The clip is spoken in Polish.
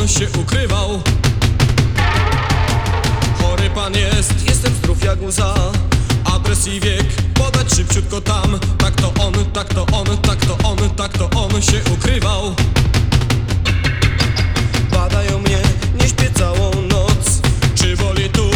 on się ukrywał. Chory pan jest, jestem zdrów jak łza. Adres i wiek podać szybciutko tam. Tak to on, tak to on, tak to on, tak to on się ukrywał. Badają mnie, nie śpię całą noc. Czy boli tu,